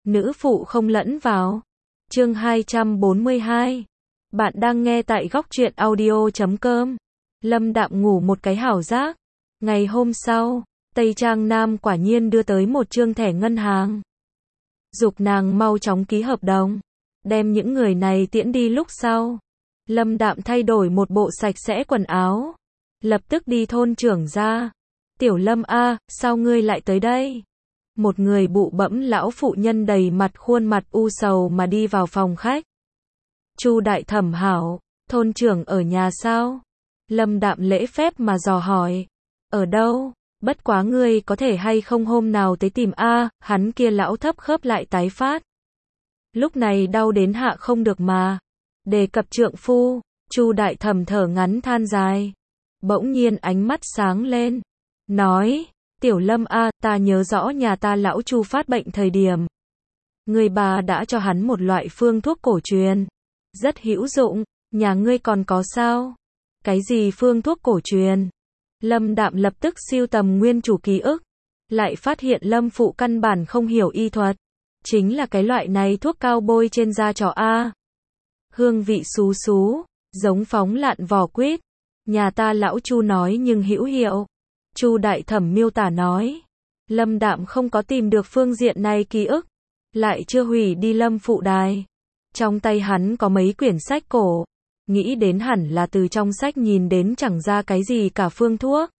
nữ phụ không lẫn vào. Chương 242. Bạn đang nghe tại góc truyện audio.com. Lâm Đạm ngủ một cái hảo giác. Ngày hôm sau, Tây Trang Nam quả nhiên đưa tới một chương thẻ ngân hàng. Giục nàng mau chóng ký hợp đồng, đem những người này tiễn đi. Lúc sau, Lâm Đạm thay đổi một bộ sạch sẽ quần áo, lập tức đi thôn trưởng ra. Tiểu Lâm a, sao ngươi lại tới đây? Một người bụ bẫm lão phụ nhân đầy mặt khuôn mặt u sầu mà đi vào phòng khách. Chu đại thẩm hảo, thôn trưởng ở nhà sao? Lâm Đạm lễ phép mà dò hỏi. Ở đâu? Bất quá ngươi có thể hay không hôm nào tới tìm a, hắn kia lão thấp khớp lại tái phát. Lúc này đau đến hạ không được mà. Đề cập trượng phu, Chu đại thẩm thở ngắn than dài. Bỗng nhiên ánh mắt sáng lên, nói, Tiểu Lâm a, ta nhớ rõ nhà ta lão Chu phát bệnh thời điểm. Người bà đã cho hắn một loại phương thuốc cổ truyền. Rất hữu dụng, nhà ngươi còn có sao? Cái gì phương thuốc cổ truyền? Lâm Đạm lập tức siêu tầm nguyên chủ ký ức. Lại phát hiện Lâm phụ căn bản không hiểu y thuật. Chính là cái loại này thuốc cao bôi trên da chó a. Hương vị xú xú, giống phóng lạn vỏ quýt. Nhà ta lão Chu nói nhưng hữu hiệu. Chu đại thẩm miêu tả nói. Lâm Đạm không có tìm được phương diện này ký ức. Lại chưa hủy đi Lâm phụ đài. Trong tay hắn có mấy quyển sách cổ. Nghĩ đến hẳn là từ trong sách nhìn đến chẳng ra cái gì cả phương thuốc.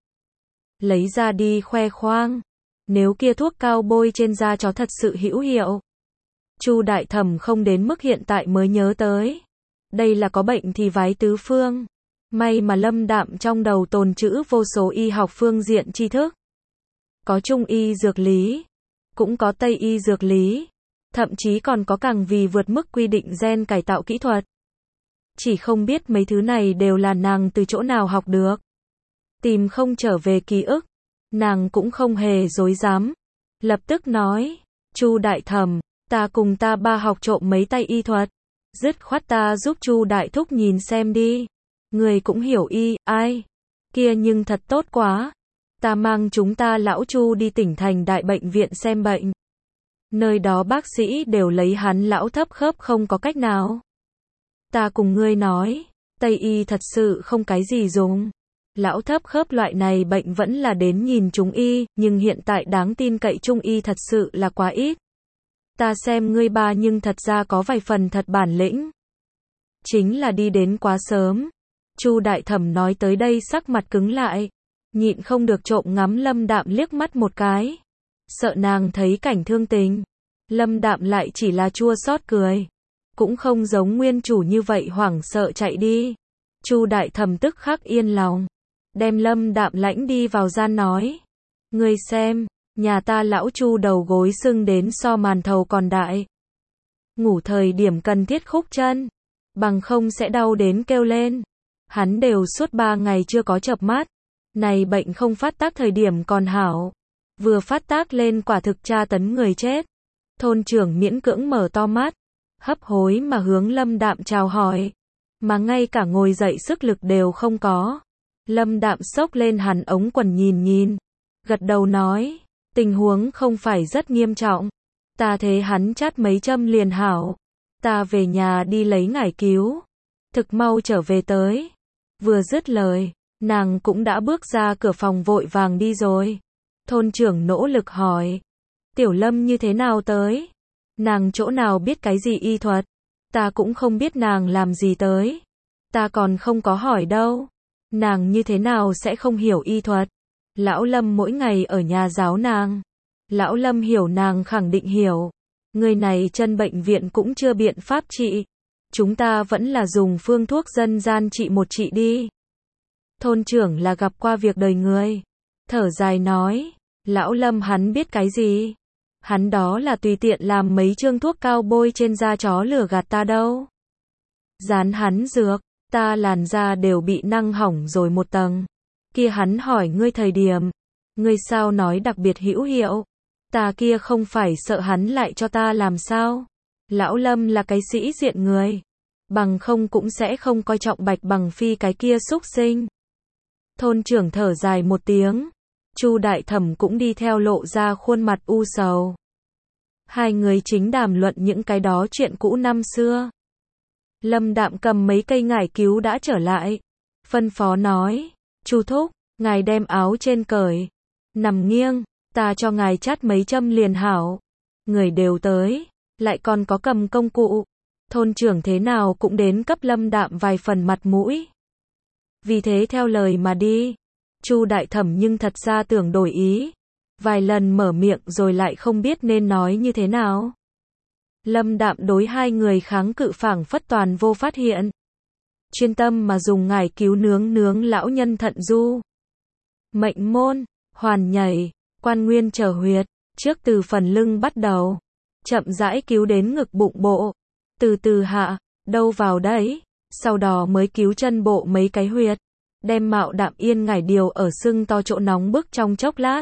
Lấy ra đi khoe khoang. Nếu kia thuốc cao bôi trên da chó thật sự hữu hiệu. Chu đại thẩm không đến mức hiện tại mới nhớ tới. Đây là có bệnh thì vái tứ phương. May mà Lâm Đạm trong đầu tồn trữ vô số y học phương diện tri thức. Có Trung y dược lý, cũng có Tây y dược lý, thậm chí còn có càng vì vượt mức quy định gen cải tạo kỹ thuật. Chỉ không biết mấy thứ này đều là nàng từ chỗ nào học được. Tìm không trở về ký ức, nàng cũng không hề dối dám. Lập tức nói, Chu đại thẩm, ta cùng ta ba học trộm mấy tay y thuật. Dứt khoát ta giúp Chu đại thúc nhìn xem đi. Người cũng hiểu y, ai? Kia nhưng thật tốt quá. Ta mang chúng ta lão Chu đi tỉnh thành đại bệnh viện xem bệnh. Nơi đó bác sĩ đều lấy hắn lão thấp khớp không có cách nào. Ta cùng ngươi nói, Tây y thật sự không cái gì dùng. Lão thấp khớp loại này bệnh vẫn là đến nhìn Trung y, nhưng hiện tại đáng tin cậy Trung y thật sự là quá ít. Ta xem ngươi ba nhưng thật ra có vài phần thật bản lĩnh. Chính là đi đến quá sớm. Chu đại thẩm nói tới đây sắc mặt cứng lại, nhịn không được trộm ngắm Lâm Đạm liếc mắt một cái. Sợ nàng thấy cảnh thương tình. Lâm Đạm lại chỉ là chua xót cười. Cũng không giống nguyên chủ như vậy hoảng sợ chạy đi. Chu đại thẩm tức khắc yên lòng. Đem Lâm Đạm lãnh đi vào gian nói. Ngươi xem, nhà ta lão Chu đầu gối sưng đến so màn thầu còn đại. Ngủ thời điểm cần thiết khúc chân. Bằng không sẽ đau đến kêu lên. Hắn đều suốt 3 ngày chưa có chợp mắt. Này bệnh không phát tác thời điểm còn hảo. Vừa phát tác lên quả thực tra tấn người chết. Thôn trưởng miễn cưỡng mở to mắt. Hấp hối mà hướng Lâm Đạm chào hỏi. Mà ngay cả ngồi dậy sức lực đều không có. Lâm Đạm xốc lên hắn ống quần nhìn. Gật đầu nói. Tình huống không phải rất nghiêm trọng. Ta thế hắn chát mấy châm liền hảo. Ta về nhà đi lấy ngải cứu. Thực mau trở về tới. Vừa dứt lời, nàng cũng đã bước ra cửa phòng vội vàng đi rồi. Thôn trưởng nỗ lực hỏi. Tiểu Lâm như thế nào tới? Nàng chỗ nào biết cái gì y thuật? Ta cũng không biết nàng làm gì tới. Ta còn không có hỏi đâu. Nàng như thế nào sẽ không hiểu y thuật? Lão Lâm mỗi ngày ở nhà giáo nàng. Lão Lâm hiểu nàng khẳng định hiểu. Người này chân bệnh viện cũng chưa biện pháp trị. Chúng ta vẫn là dùng phương thuốc dân gian trị một trị đi. Thôn trưởng là gặp qua việc đời người. Thở dài nói, lão Lâm hắn biết cái gì? Hắn đó là tùy tiện làm mấy chương thuốc cao bôi trên da chó lừa gạt ta đâu. Dán hắn dược, ta làn da đều bị năng hỏng rồi một tầng. Kia hắn hỏi ngươi thời điểm. Ngươi sao nói đặc biệt hữu hiệu? Ta kia không phải sợ hắn lại cho ta làm sao? Lão Lâm là cái sĩ diện người. Bằng không cũng sẽ không coi trọng Bạch Bằng Phi cái kia xúc sinh. Thôn trưởng thở dài một tiếng. Chu đại thẩm cũng đi theo lộ ra khuôn mặt u sầu. Hai người chính đàm luận những cái đó chuyện cũ năm xưa. Lâm Đạm cầm mấy cây ngải cứu đã trở lại. Phân phó nói, Chu thúc, ngài đem áo trên cởi. Nằm nghiêng, ta cho ngài chát mấy châm liền hảo. Người đều tới, lại còn có cầm công cụ. Thôn trưởng thế nào cũng đến cấp Lâm Đạm vài phần mặt mũi. Vì thế theo lời mà đi. Chu đại thẩm nhưng thật ra tưởng đổi ý. Vài lần mở miệng rồi lại không biết nên nói như thế nào. Lâm Đạm đối hai người kháng cự phảng phất toàn vô phát hiện. Chuyên tâm mà dùng ngải cứu nướng lão nhân thận du. Mệnh môn, hoàn nhảy, quan nguyên trở huyệt, trước từ phần lưng bắt đầu. Chậm rãi cứu đến ngực bụng bộ. Từ từ hạ, đâu vào đấy. Sau đó mới cứu chân bộ mấy cái huyệt. Đem Mạo Đạm Yên ngải điều ở sưng to chỗ nóng bức trong chốc lát.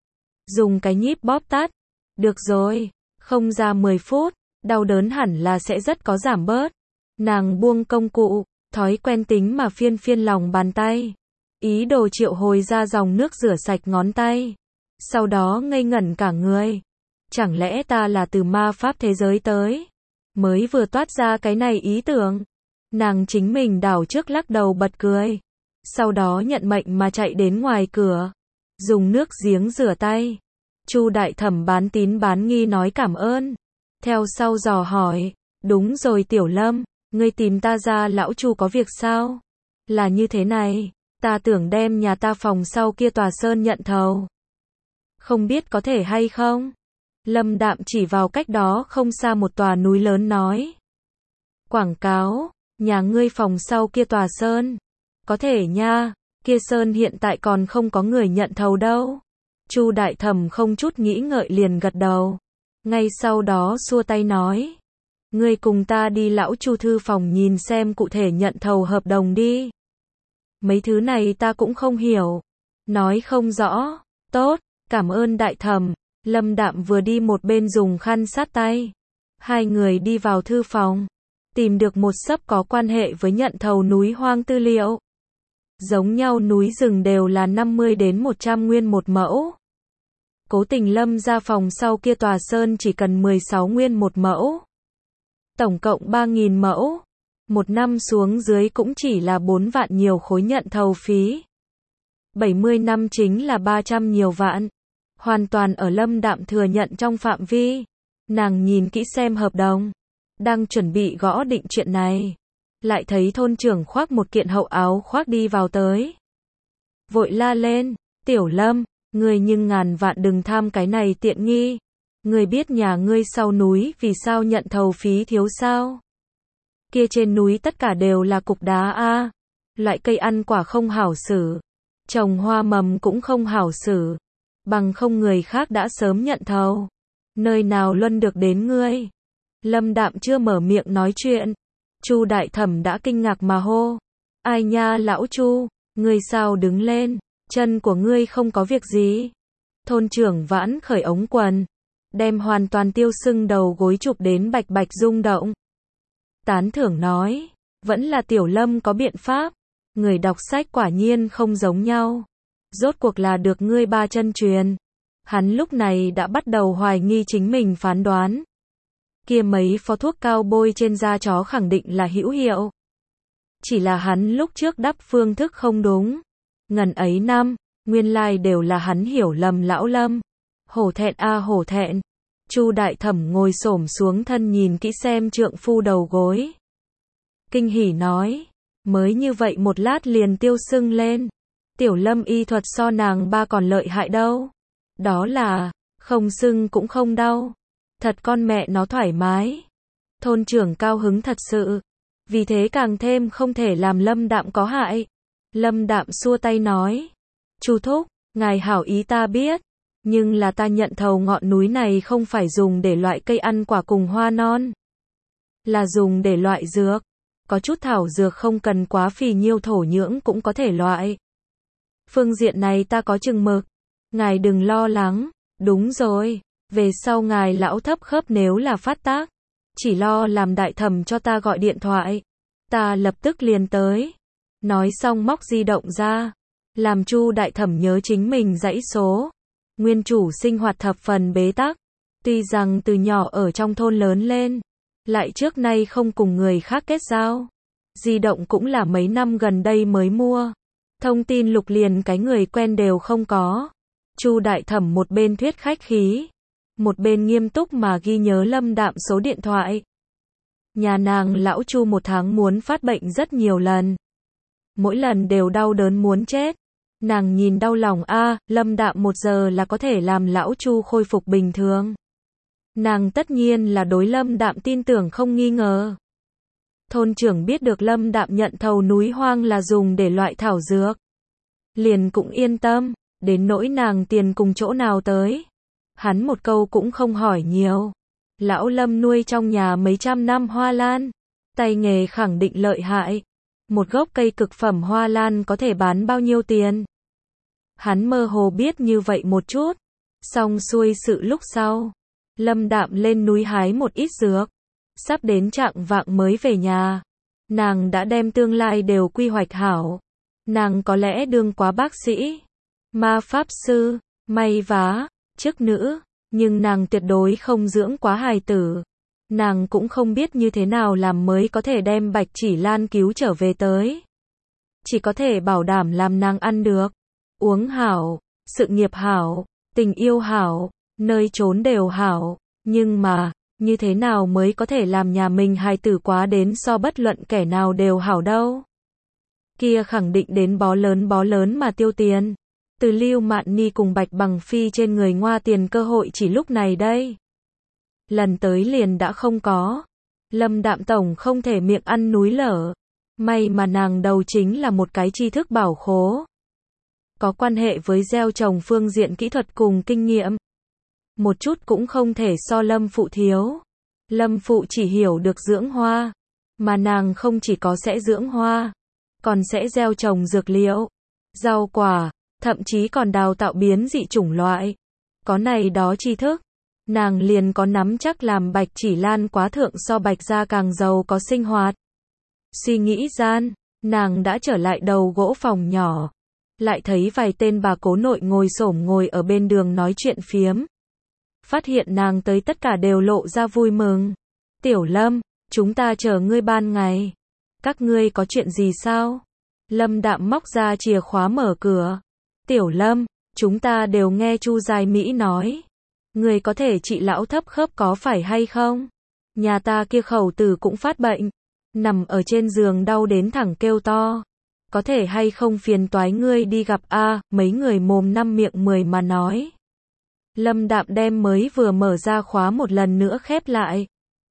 Dùng cái nhíp bóp tát. Được rồi, không ra 10 phút, đau đớn hẳn là sẽ rất có giảm bớt. Nàng buông công cụ, thói quen tính mà phiên phiên lòng bàn tay. Ý đồ triệu hồi ra dòng nước rửa sạch ngón tay. Sau đó ngây ngẩn cả người. Chẳng lẽ ta là từ ma pháp thế giới tới? Mới vừa toát ra cái này ý tưởng. Nàng chính mình đảo trước lắc đầu bật cười. Sau đó nhận mệnh mà chạy đến ngoài cửa. Dùng nước giếng rửa tay. Chu đại thẩm bán tín bán nghi nói cảm ơn. Theo sau dò hỏi. Đúng rồi Tiểu Lâm, ngươi tìm ta ra lão Chu có việc sao? Là như thế này, ta tưởng đem nhà ta phòng sau kia tòa sơn nhận thầu. Không biết có thể hay không? Lâm Đạm chỉ vào cách đó không xa một tòa núi lớn nói. Quảng cáo, nhà ngươi phòng sau kia tòa sơn. Có thể nha, kia sơn hiện tại còn không có người nhận thầu đâu. Chu đại thẩm không chút nghĩ ngợi liền gật đầu. Ngay sau đó xua tay nói. Ngươi cùng ta đi lão Chu thư phòng nhìn xem cụ thể nhận thầu hợp đồng đi. Mấy thứ này ta cũng không hiểu. Nói không rõ. Tốt, cảm ơn đại thẩm. Lâm Đạm vừa đi một bên dùng khăn sát tay. Hai người đi vào thư phòng. Tìm được một xấp có quan hệ với nhận thầu núi hoang tư liệu. Giống nhau núi rừng đều là 50 đến 100 nguyên một mẫu. Cố Tình Lâm ra phòng sau kia tòa sơn chỉ cần 16 nguyên một mẫu. Tổng cộng 3.000 mẫu. Một năm xuống dưới cũng chỉ là 4 vạn nhiều khối nhận thầu phí. 70 năm chính là 300 nhiều vạn. Hoàn toàn ở Lâm Đạm thừa nhận trong phạm vi. Nàng nhìn kỹ xem hợp đồng. Đang chuẩn bị gõ định chuyện này. Lại thấy thôn trưởng khoác một kiện hậu áo khoác đi vào tới. Vội la lên. Tiểu Lâm, ngươi nhưng ngàn vạn đừng tham cái này tiện nghi. Ngươi biết nhà ngươi sau núi vì sao nhận thầu phí thiếu sao? Kia trên núi tất cả đều là cục đá a. Loại cây ăn quả không hảo xử. Trồng hoa mầm cũng không hảo xử. Bằng không người khác đã sớm nhận thầu. Nơi nào luân được đến ngươi? Lâm Đạm chưa mở miệng nói chuyện. Chu đại thẩm đã kinh ngạc mà hô. Ai nha lão Chu, ngươi sao đứng lên? Chân của ngươi không có việc gì? Thôn trưởng vãn khởi ống quần. Đem hoàn toàn tiêu sưng đầu gối chụp đến bạch bạch rung động. Tán thưởng nói. Vẫn là Tiểu Lâm có biện pháp. Người đọc sách quả nhiên không giống nhau. Rốt cuộc là được ngươi ba chân truyền. Hắn lúc này đã bắt đầu hoài nghi chính mình phán đoán. Kia mấy phó thuốc cao bôi trên da chó khẳng định là hữu hiệu. Chỉ là hắn lúc trước đắp phương thức không đúng. Ngần ấy năm, nguyên lai đều là hắn hiểu lầm lão Lâm. Hổ thẹn a hổ thẹn. Chu đại thẩm ngồi xổm xuống thân nhìn kỹ xem trượng phu đầu gối. Kinh hỉ nói. Mới như vậy một lát liền tiêu sưng lên. Tiểu Lâm y thuật so nàng ba còn lợi hại đâu. Đó là, không sưng cũng không đau. Thật con mẹ nó thoải mái. Thôn trưởng cao hứng thật sự. Vì thế càng thêm không thể làm Lâm Đạm có hại. Lâm Đạm xua tay nói. Chu thúc, ngài hảo ý ta biết. Nhưng là ta nhận thầu ngọn núi này không phải dùng để loại cây ăn quả cùng hoa non. Là dùng để loại dược. Có chút thảo dược không cần quá phì nhiêu thổ nhưỡng cũng có thể loại. Phương diện này ta có chừng mực. Ngài đừng lo lắng. Đúng rồi. Về sau ngài lão thấp khớp nếu là phát tác. Chỉ lo làm đại thẩm cho ta gọi điện thoại. Ta lập tức liền tới. Nói xong móc di động ra. Làm Chu đại thẩm nhớ chính mình dãy số. Nguyên chủ sinh hoạt thập phần bế tắc. Tuy rằng từ nhỏ ở trong thôn lớn lên, lại trước nay không cùng người khác kết giao. Di động cũng là mấy năm gần đây mới mua. Thông tin lục liền cái người quen đều không có. Chu Đại Thẩm một bên thuyết khách khí, một bên nghiêm túc mà ghi nhớ Lâm Đạm số điện thoại. Nhà nàng lão Chu một tháng muốn phát bệnh rất nhiều lần. Mỗi lần đều đau đớn muốn chết. Nàng nhìn đau lòng Lâm Đạm 1 giờ là có thể làm lão Chu khôi phục bình thường. Nàng tất nhiên là đối Lâm Đạm tin tưởng không nghi ngờ. Thôn trưởng biết được Lâm Đạm nhận thầu núi hoang là dùng để loại thảo dược. Liền cũng yên tâm, đến nỗi nàng tiền cùng chỗ nào tới. Hắn một câu cũng không hỏi nhiều. Lão Lâm nuôi trong nhà mấy trăm năm hoa lan. Tay nghề khẳng định lợi hại. Một gốc cây cực phẩm hoa lan có thể bán bao nhiêu tiền. Hắn mơ hồ biết như vậy một chút. Xong xuôi sự lúc sau. Lâm Đạm lên núi hái một ít dược. Sắp đến trạng vạng mới về nhà. Nàng đã đem tương lai đều quy hoạch hảo. Nàng có lẽ đương quá bác sĩ, ma pháp sư, may vá, chức nữ, nhưng nàng tuyệt đối không dưỡng quá hài tử. Nàng cũng không biết như thế nào làm mới có thể đem Bạch Chỉ Lan cứu trở về tới. Chỉ có thể bảo đảm làm nàng ăn được, uống hảo, sự nghiệp hảo, tình yêu hảo, nơi trốn đều hảo, nhưng mà, như thế nào mới có thể làm nhà mình hài tử quá đến so bất luận kẻ nào đều hảo đâu. Kia khẳng định đến bó lớn mà tiêu tiền. Từ Lưu Mạn Ni cùng Bạch Bằng Phi trên người ngoa tiền cơ hội chỉ lúc này đây. Lần tới liền đã không có. Lâm Đạm tổng không thể miệng ăn núi lở. May mà nàng đầu chính là một cái tri thức bảo khố. Có quan hệ với gieo trồng phương diện kỹ thuật cùng kinh nghiệm. Một chút cũng không thể so Lâm Phụ thiếu. Lâm Phụ chỉ hiểu được dưỡng hoa. Mà nàng không chỉ có sẽ dưỡng hoa, còn sẽ gieo trồng dược liệu, rau quả, thậm chí còn đào tạo biến dị chủng loại. Có này đó tri thức, nàng liền có nắm chắc làm Bạch Chỉ Lan quá thượng so Bạch gia càng giàu có sinh hoạt. Suy nghĩ gian, nàng đã trở lại đầu gỗ phòng nhỏ, lại thấy vài tên bà cố nội ngồi xổm ngồi ở bên đường nói chuyện phiếm. Phát hiện nàng tới tất cả đều lộ ra vui mừng. Tiểu Lâm, chúng ta chờ ngươi ban ngày. Các ngươi có chuyện gì sao? Lâm Đạm móc ra chìa khóa mở cửa. Tiểu Lâm, chúng ta đều nghe Chu Giai Mỹ nói. Ngươi có thể trị lão thấp khớp có phải hay không? Nhà ta kia khẩu tử cũng phát bệnh. Nằm ở trên giường đau đến thẳng kêu to. Có thể hay không phiền toái ngươi đi gặp mấy người mồm năm miệng 10 mà nói. Lâm Đạm đem mới vừa mở ra khóa một lần nữa khép lại.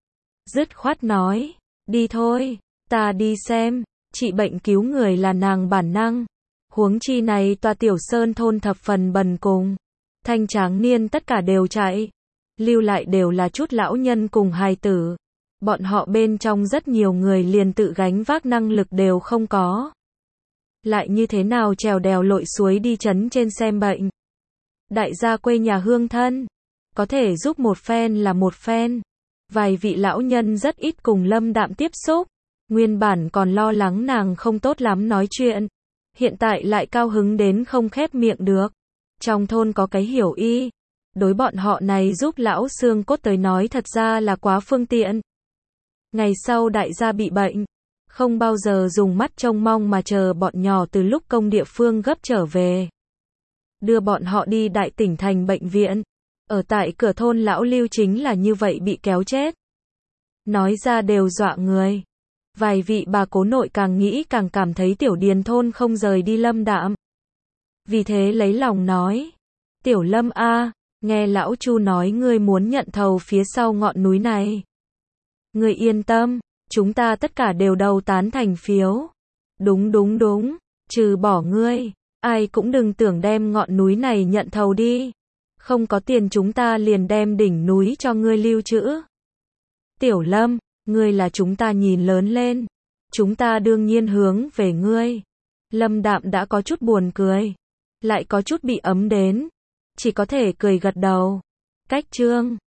Dứt khoát nói, đi thôi. Ta đi xem, trị bệnh cứu người là nàng bản năng. Huống chi này tòa Tiểu Sơn thôn thập phần bần cùng. Thanh tráng niên tất cả đều chạy. Lưu lại đều là chút lão nhân cùng hài tử. Bọn họ bên trong rất nhiều người liền tự gánh vác năng lực đều không có. Lại như thế nào trèo đèo lội suối đi trấn trên xem bệnh. Đại gia quê nhà hương thân. Có thể giúp một phen là một phen. Vài vị lão nhân rất ít cùng Lâm Đạm tiếp xúc. Nguyên bản còn lo lắng nàng không tốt lắm nói chuyện. Hiện tại lại cao hứng đến không khép miệng được. Trong thôn có cái hiểu y. Đối bọn họ này giúp lão xương cốt tới nói thật ra là quá phương tiện. Ngày sau đại gia bị bệnh. Không bao giờ dùng mắt trông mong mà chờ bọn nhỏ từ lúc công địa phương gấp trở về. Đưa bọn họ đi đại tỉnh thành bệnh viện. Ở tại cửa thôn lão Lưu chính là như vậy bị kéo chết. Nói ra đều dọa người. Vài vị bà cố nội càng nghĩ càng cảm thấy Tiểu Điền thôn không rời đi Lâm Đạm. Vì thế lấy lòng nói. Tiểu Lâm nghe lão Chu nói ngươi muốn nhận thầu phía sau ngọn núi này. Ngươi yên tâm, chúng ta tất cả đều đầu tán thành phiếu. Đúng, trừ bỏ ngươi, ai cũng đừng tưởng đem ngọn núi này nhận thầu đi. Không có tiền chúng ta liền đem đỉnh núi cho ngươi lưu trữ. Tiểu Lâm, ngươi là chúng ta nhìn lớn lên. Chúng ta đương nhiên hướng về ngươi. Lâm Đạm đã có chút buồn cười. Lại có chút bị ấm đến. Chỉ có thể cười gật đầu. Cách chương